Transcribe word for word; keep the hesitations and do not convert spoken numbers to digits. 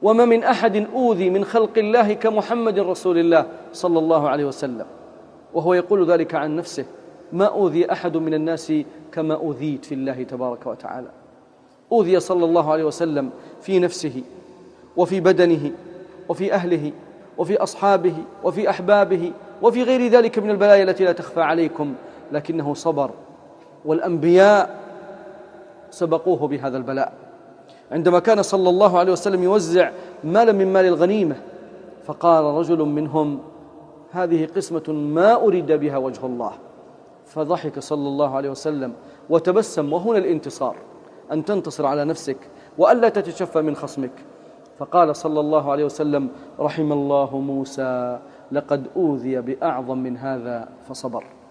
وما من أحد أوذي من خلق الله كمحمد رسول الله صلى الله عليه وسلم، وهو يقول ذلك عن نفسه: ما أوذي أحد من الناس كما أوذيت في الله تبارك وتعالى. أوذي صلى الله عليه وسلم في نفسه وفي بدنه وفي أهله وفي أصحابه وفي أحبابه وفي غير ذلك من البلايا التي لا تخفى عليكم، لكنه صبر، والأنبياء سبقوه بهذا البلاء. عندما كان صلى الله عليه وسلم يوزع مالا من مال الغنيمة، فقال رجل منهم: هذه قسمة ما أريد بها وجه الله. فضحك صلى الله عليه وسلم وتبسم، وهنا الانتصار، أن تنتصر على نفسك وألا تتشفى من خصمك. فقال صلى الله عليه وسلم: رحم الله موسى، لقد أوذي بأعظم من هذا فصبر.